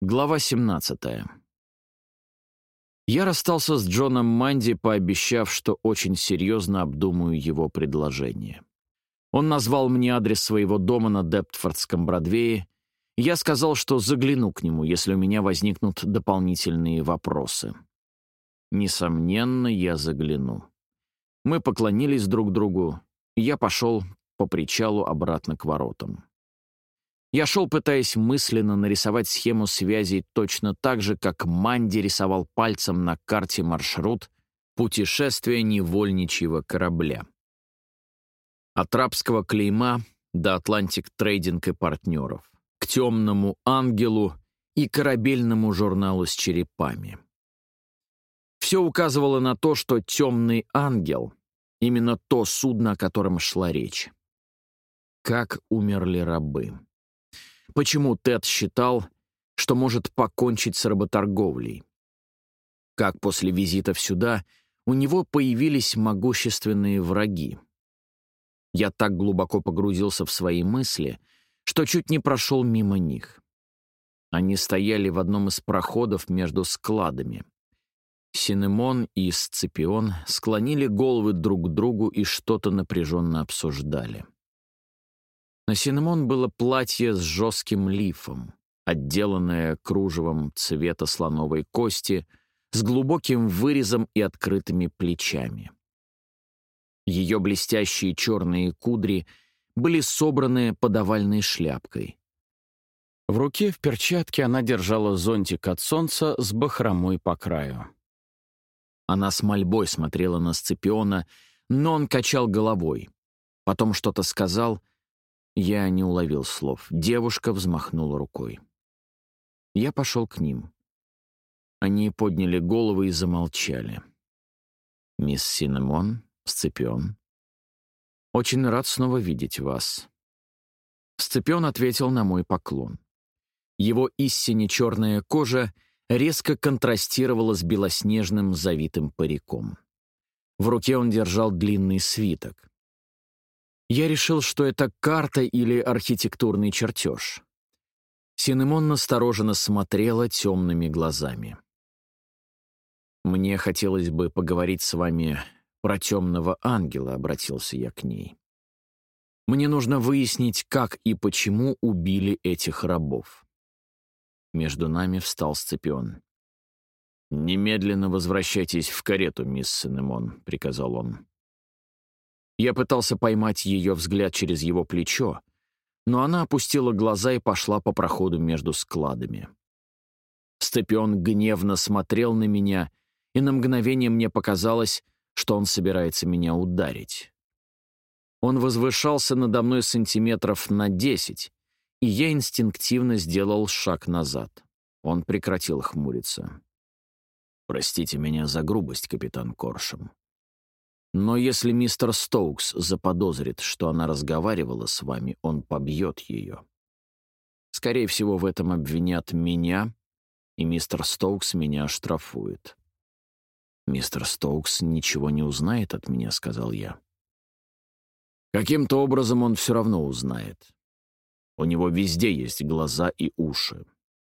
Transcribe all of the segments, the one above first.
Глава 17. Я расстался с Джоном Манди, пообещав, что очень серьезно обдумаю его предложение. Он назвал мне адрес своего дома на Дептфордском Бродвее, и я сказал, что загляну к нему, если у меня возникнут дополнительные вопросы. Несомненно, я загляну. Мы поклонились друг другу, и я пошел по причалу обратно к воротам. Я шел, пытаясь мысленно нарисовать схему связей точно так же, как Манди рисовал пальцем на карте маршрут путешествия невольничьего корабля. От рабского клейма до Atlantic Trading и партнеров, к темному ангелу и корабельному журналу с черепами. Все указывало на то, что темный ангел — именно то судно, о котором шла речь. Как умерли рабы. Почему Тед считал, что может покончить с работорговлей? Как после визитов сюда у него появились могущественные враги? Я так глубоко погрузился в свои мысли, что чуть не прошел мимо них. Они стояли в одном из проходов между складами. Синемон и Сципион склонили головы друг к другу и что-то напряженно обсуждали. На Синемон было платье с жестким лифом, отделанное кружевом цвета слоновой кости, с глубоким вырезом и открытыми плечами. Ее блестящие черные кудри были собраны под овальной шляпкой. В руке в перчатке она держала зонтик от солнца с бахромой по краю. Она с мольбой смотрела на Сципиона, но он качал головой. Потом что-то сказал. Я не уловил слов. Девушка взмахнула рукой. Я пошел к ним. Они подняли головы и замолчали. «Мисс Синемон, Сципион, очень рад снова видеть вас». Сципион ответил на мой поклон. Его истинно черная кожа резко контрастировала с белоснежным завитым париком. В руке он держал длинный свиток. Я решил, что это карта или архитектурный чертеж. Синемон настороженно смотрела темными глазами. «Мне хотелось бы поговорить с вами про темного ангела», — обратился я к ней. «Мне нужно выяснить, как и почему убили этих рабов». Между нами встал Сципион. «Немедленно возвращайтесь в карету, мисс Синемон», — приказал он. Я пытался поймать ее взгляд через его плечо, но она опустила глаза и пошла по проходу между складами. Сципион гневно смотрел на меня, и на мгновение мне показалось, что он собирается меня ударить. Он возвышался надо мной сантиметров на 10, и я инстинктивно сделал шаг назад. Он прекратил хмуриться. «Простите меня за грубость, капитан Коршем. Но если мистер Стоукс заподозрит, что она разговаривала с вами, он побьет ее. Скорее всего, в этом обвинят меня, и мистер Стоукс меня оштрафует». «Мистер Стоукс ничего не узнает от меня», — сказал я. «Каким-то образом он все равно узнает. У него везде есть глаза и уши».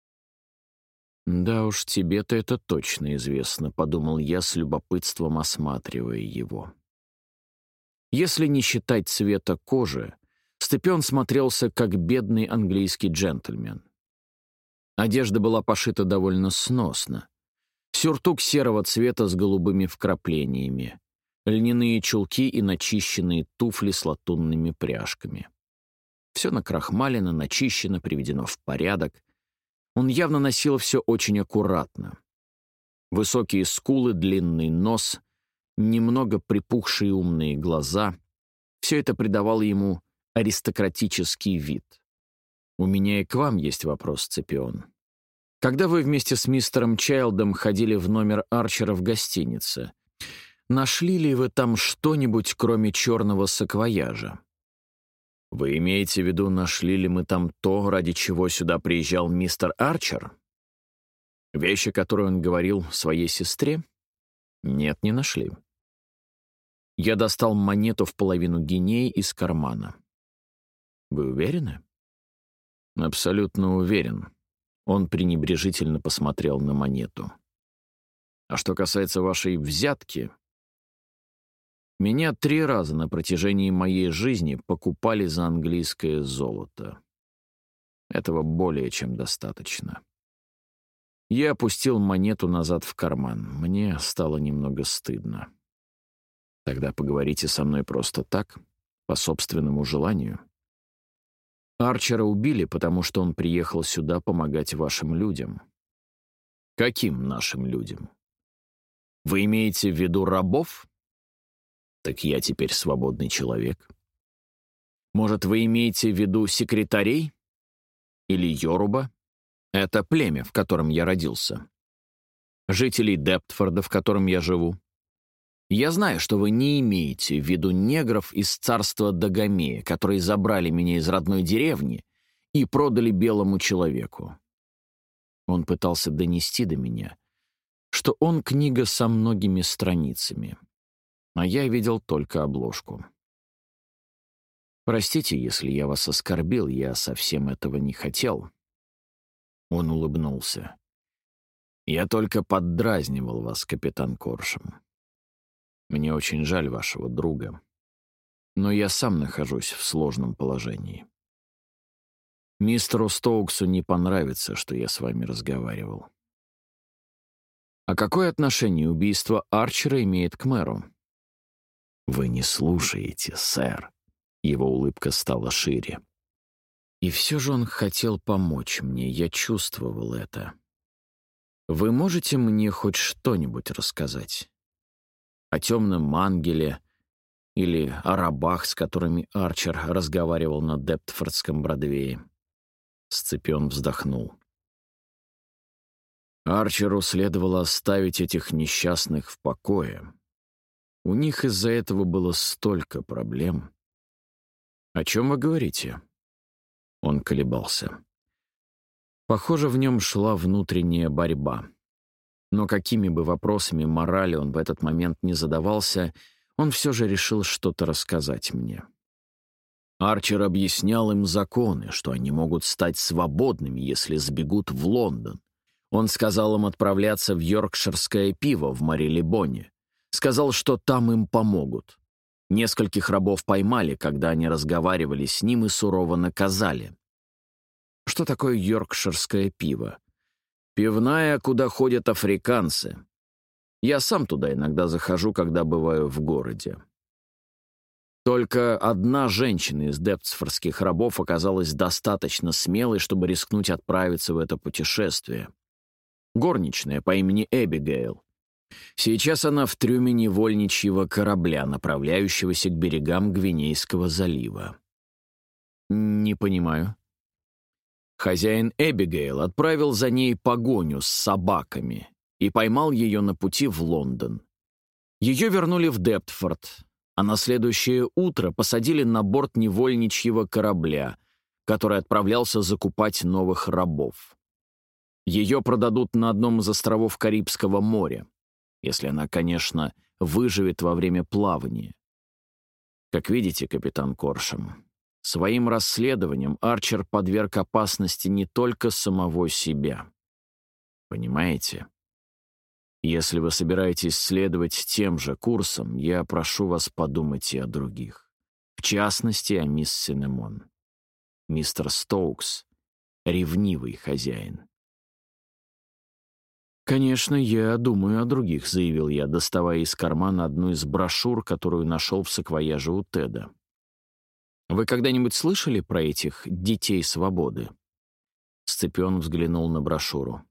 «Да уж, тебе-то это точно известно», — подумал я с любопытством, осматривая его. Если не считать цвета кожи, Сципион смотрелся как бедный английский джентльмен. Одежда была пошита довольно сносно. Сюртук серого цвета с голубыми вкраплениями, льняные чулки и начищенные туфли с латунными пряжками. Все накрахмалено, начищено, приведено в порядок. Он явно носил все очень аккуратно. Высокие скулы, длинный нос, немного припухшие умные глаза — все это придавало ему аристократический вид. «У меня и к вам есть вопрос, Сципион. Когда вы вместе с мистером Чайлдом ходили в номер Арчера в гостинице, нашли ли вы там что-нибудь, кроме черного саквояжа?» «Вы имеете в виду, нашли ли мы там то, ради чего сюда приезжал мистер Арчер? Вещи, которые он говорил своей сестре? Нет, не нашли». Я достал монету в половину гинеи из кармана. «Вы уверены?» «Абсолютно уверен. Он пренебрежительно посмотрел на монету. «А что касается вашей взятки, меня 3 раза на протяжении моей жизни покупали за английское золото. Этого более чем достаточно». Я опустил монету назад в карман. Мне стало немного стыдно. «Тогда поговорите со мной просто так, по собственному желанию. Арчера убили, потому что он приехал сюда помогать вашим людям». «Каким нашим людям? Вы имеете в виду рабов? Так я теперь свободный человек. Может, вы имеете в виду секретарей? Или Йоруба? Это племя, в котором я родился. Жителей Дептфорда, в котором я живу. Я знаю, что вы не имеете в виду негров из царства Дагомея, которые забрали меня из родной деревни и продали белому человеку». Он пытался донести до меня, что он книга со многими страницами, а я видел только обложку. «Простите, если я вас оскорбил, я совсем этого не хотел». Он улыбнулся. «Я только поддразнивал вас, капитан Коршем. Мне очень жаль вашего друга, но я сам нахожусь в сложном положении. Мистеру Стоуксу не понравится, что я с вами разговаривал». «А какое отношение убийство Арчера имеет к мэру?» «Вы не слушаете, сэр». Его улыбка стала шире. И все же он хотел помочь мне, я чувствовал это. «Вы можете мне хоть что-нибудь рассказать? О темном ангеле или о рабах, с которыми Арчер разговаривал на Дептфордском Бродвее?» Сципион вздохнул. «Арчеру следовало оставить этих несчастных в покое. У них из-за этого было столько проблем». «О чем вы говорите?» Он колебался. Похоже, в нем шла внутренняя борьба. Но какими бы вопросами морали он в этот момент не задавался, он все же решил что-то рассказать мне. Арчер объяснял им законы, что они могут стать свободными, если сбегут в Лондон. Он сказал им отправляться в йоркширское пиво в Марилибоне. Сказал, что там им помогут. Нескольких рабов поймали, когда они разговаривали с ним, и сурово наказали. Что такое йоркширское пиво? Пивная, куда ходят африканцы. Я сам туда иногда захожу, когда бываю в городе. Только одна женщина из дептфордских рабов оказалась достаточно смелой, чтобы рискнуть отправиться в это путешествие. Горничная по имени Эбигейл. Сейчас она в трюме невольничьего корабля, направляющегося к берегам Гвинейского залива. «Не понимаю». Хозяин Эбигейл отправил за ней погоню с собаками и поймал ее на пути в Лондон. Ее вернули в Дептфорд, а на следующее утро посадили на борт невольничьего корабля, который отправлялся закупать новых рабов. Ее продадут на одном из островов Карибского моря, если она, конечно, выживет во время плавания. Как видите, капитан Коршем, своим расследованием Арчер подверг опасности не только самого себя. Понимаете? Если вы собираетесь следовать тем же курсом, я прошу вас подумать и о других. В частности, о мисс Синемон. Мистер Стоукс — ревнивый хозяин. «Конечно, я думаю о других», — заявил я, доставая из кармана одну из брошюр, которую нашел в саквояже у Теда. «Вы когда-нибудь слышали про этих детей свободы?» Сципион взглянул на брошюру.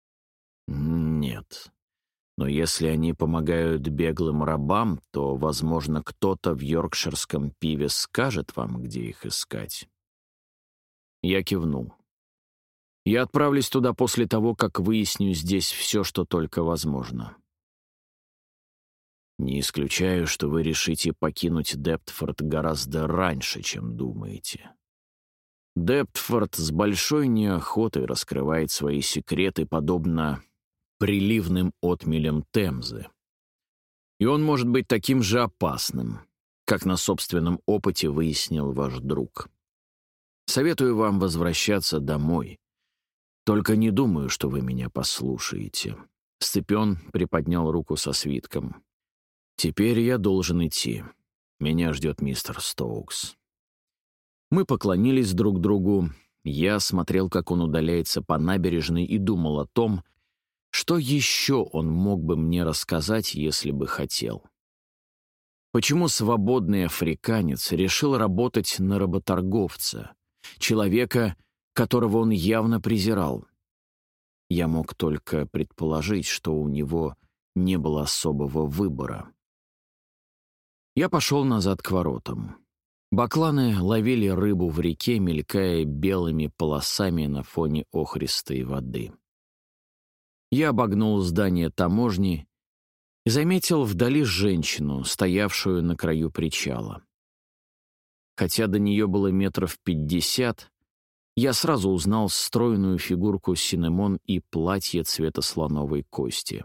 «Нет. Но если они помогают беглым рабам, то, возможно, кто-то в йоркширском пиве скажет вам, где их искать». Я кивнул. «Я отправлюсь туда после того, как выясню здесь все, что только возможно». «Не исключаю, что вы решите покинуть Дептфорд гораздо раньше, чем думаете. Дептфорд с большой неохотой раскрывает свои секреты, подобно приливным отмелям Темзы. И он может быть таким же опасным, как на собственном опыте выяснил ваш друг. Советую вам возвращаться домой Только не думаю, что вы меня послушаете». Сципион приподнял руку со свитком. «Теперь я должен идти. Меня ждет мистер Стоукс». Мы поклонились друг другу. Я смотрел, как он удаляется по набережной, и думал о том, что еще он мог бы мне рассказать, если бы хотел. Почему свободный африканец решил работать на работорговца, человека, которого он явно презирал? Я мог только предположить, что у него не было особого выбора. Я пошел назад к воротам. Бакланы ловили рыбу в реке, мелькая белыми полосами на фоне охристой воды. Я обогнул здание таможни и заметил вдали женщину, стоявшую на краю причала. Хотя до нее было 50 метров, я сразу узнал стройную фигурку Синемон и платье цвета слоновой кости.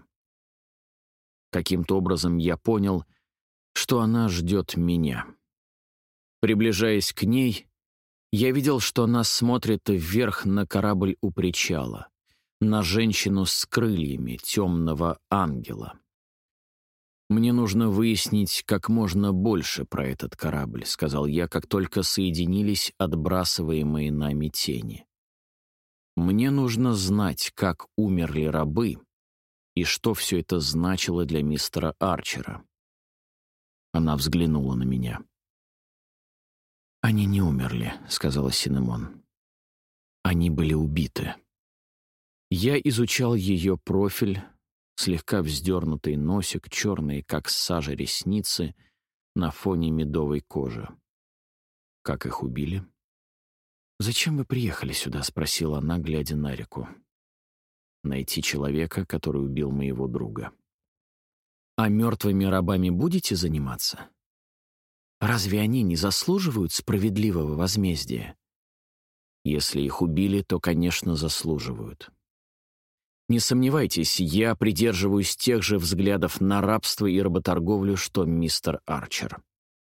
Каким-то образом я понял, что она ждет меня. Приближаясь к ней, я видел, что она смотрит вверх на корабль у причала, на женщину с крыльями темного ангела. «Мне нужно выяснить как можно больше про этот корабль», — сказал я, как только соединились отбрасываемые нами тени. «Мне нужно знать, как умерли рабы и что все это значило для мистера Арчера». Она взглянула на меня. «Они не умерли», — сказала Синемон. «Они были убиты». Я изучал ее профиль, слегка вздернутый носик, черные, как сажа, ресницы на фоне медовой кожи. «Как их убили?» «Зачем вы приехали сюда?» — спросила она, глядя на реку. «Найти человека, который убил моего друга». «А мертвыми рабами будете заниматься? Разве они не заслуживают справедливого возмездия?» «Если их убили, то, конечно, заслуживают». «Не сомневайтесь, я придерживаюсь тех же взглядов на рабство и работорговлю, что мистер Арчер».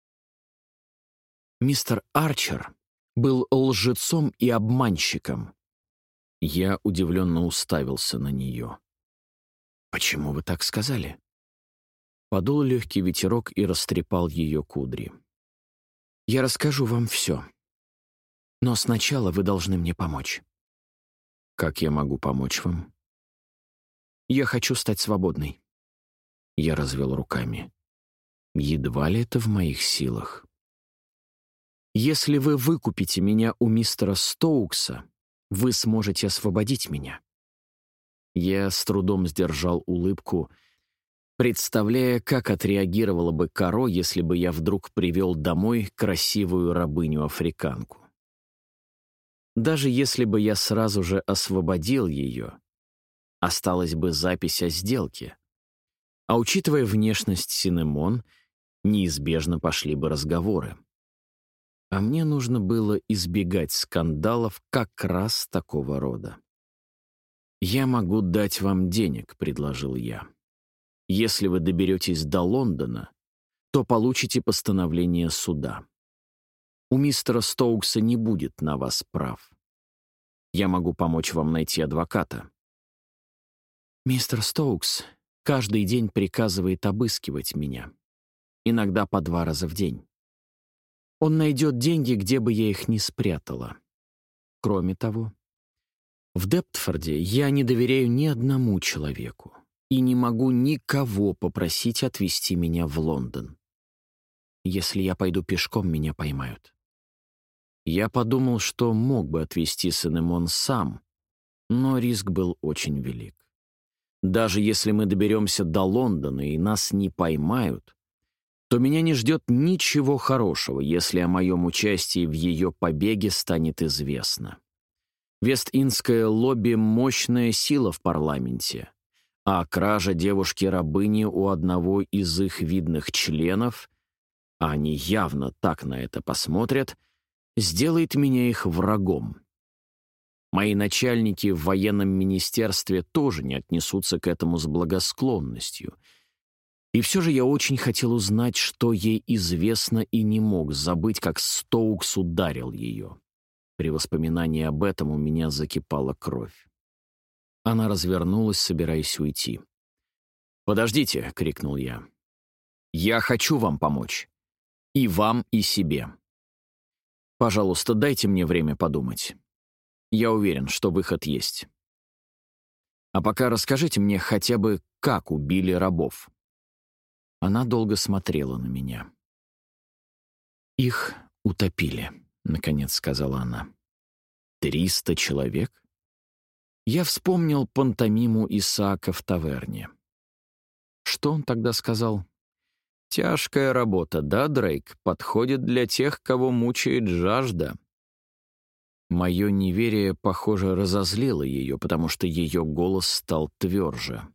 «Мистер Арчер был лжецом и обманщиком». Я удивленно уставился на нее. «Почему вы так сказали?» Подул легкий ветерок и растрепал ее кудри. «Я расскажу вам все. Но сначала вы должны мне помочь». «Как я могу помочь вам?» «Я хочу стать свободной». Я развел руками. «Едва ли это в моих силах». «Если вы выкупите меня у мистера Стоукса, вы сможете освободить меня». Я с трудом сдержал улыбку, представляя, как отреагировала бы Каро, если бы я вдруг привел домой красивую рабыню-африканку. Даже если бы я сразу же освободил ее, осталась бы запись о сделке. А учитывая внешность Синемон, неизбежно пошли бы разговоры. А мне нужно было избегать скандалов как раз такого рода. «Я могу дать вам денег», — предложил я. «Если вы доберетесь до Лондона, то получите постановление суда. У мистера Стоукса не будет на вас прав. Я могу помочь вам найти адвоката». «Мистер Стоукс каждый день приказывает обыскивать меня. Иногда по 2 раза в день. Он найдет деньги, где бы я их ни спрятала. Кроме того, в Дептфорде я не доверяю ни одному человеку и не могу никого попросить отвезти меня в Лондон. Если я пойду пешком, меня поймают». Я подумал, что мог бы отвезти Синемон сам, но риск был очень велик. Даже если мы доберемся до Лондона и нас не поймают, то меня не ждет ничего хорошего, если о моем участии в ее побеге станет известно. Вест-Индское лобби — мощная сила в парламенте, а кража девушки-рабыни у одного из их видных членов, а они явно так на это посмотрят, сделает меня их врагом. Мои начальники в военном министерстве тоже не отнесутся к этому с благосклонностью. И все же я очень хотел узнать, что ей известно, и не мог забыть, как Стоукс ударил ее. При воспоминании об этом у меня закипала кровь. Она развернулась, собираясь уйти. «Подождите!» — крикнул я. «Я хочу вам помочь. И вам, и себе. Пожалуйста, дайте мне время подумать. Я уверен, что выход есть. А пока расскажите мне хотя бы, как убили рабов». Она долго смотрела на меня. «Их утопили», — наконец сказала она. 300 человек? Я вспомнил пантомиму Исаака в таверне. Что он тогда сказал? «Тяжкая работа, да, Дрейк? Подходит для тех, кого мучает жажда». Мое неверие, похоже, разозлило ее, потому что ее голос стал тверже.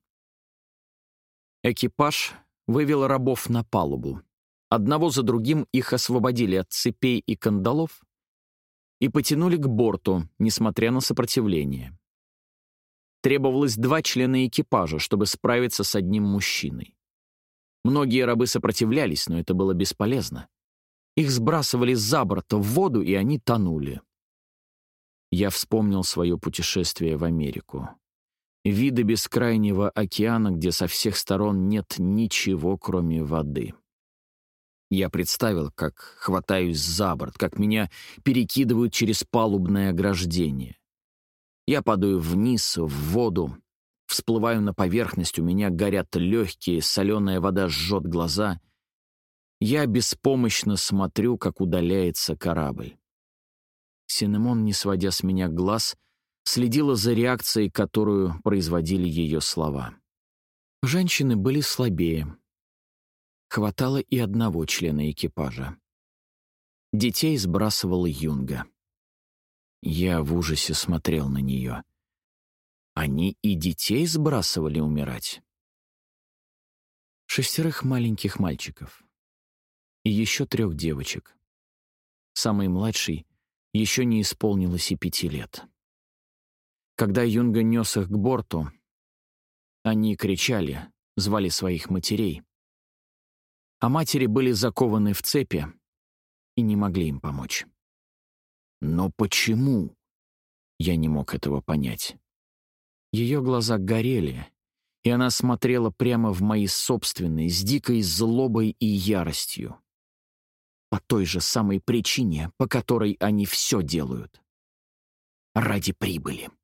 Экипаж вывел рабов на палубу. Одного за другим их освободили от цепей и кандалов и потянули к борту, несмотря на сопротивление. Требовалось 2 члена экипажа, чтобы справиться с одним мужчиной. Многие рабы сопротивлялись, но это было бесполезно. Их сбрасывали за борт в воду, и они тонули. Я вспомнил свое путешествие в Америку. Виды бескрайнего океана, где со всех сторон нет ничего, кроме воды. Я представил, как хватаюсь за борт, как меня перекидывают через палубное ограждение. Я падаю вниз, в воду, всплываю на поверхность, у меня горят легкие, соленая вода жжет глаза. Я беспомощно смотрю, как удаляется корабль. Синемон, не сводя с меня глаз, следила за реакцией, которую производили ее слова. Женщины были слабее. Хватало и одного члена экипажа. Детей сбрасывал Юнга. Я в ужасе смотрел на нее. Они и детей сбрасывали умирать. 6 маленьких мальчиков. И еще 3 девочек. Самой младшей еще не исполнилось и 5 лет. Когда Юнга нес их к борту, они кричали, звали своих матерей. А матери были закованы в цепи и не могли им помочь. Но почему? Я не мог этого понять. Ее глаза горели, и она смотрела прямо в мои собственные, с дикой злобой и яростью. По той же самой причине, по которой они все делают. Ради прибыли.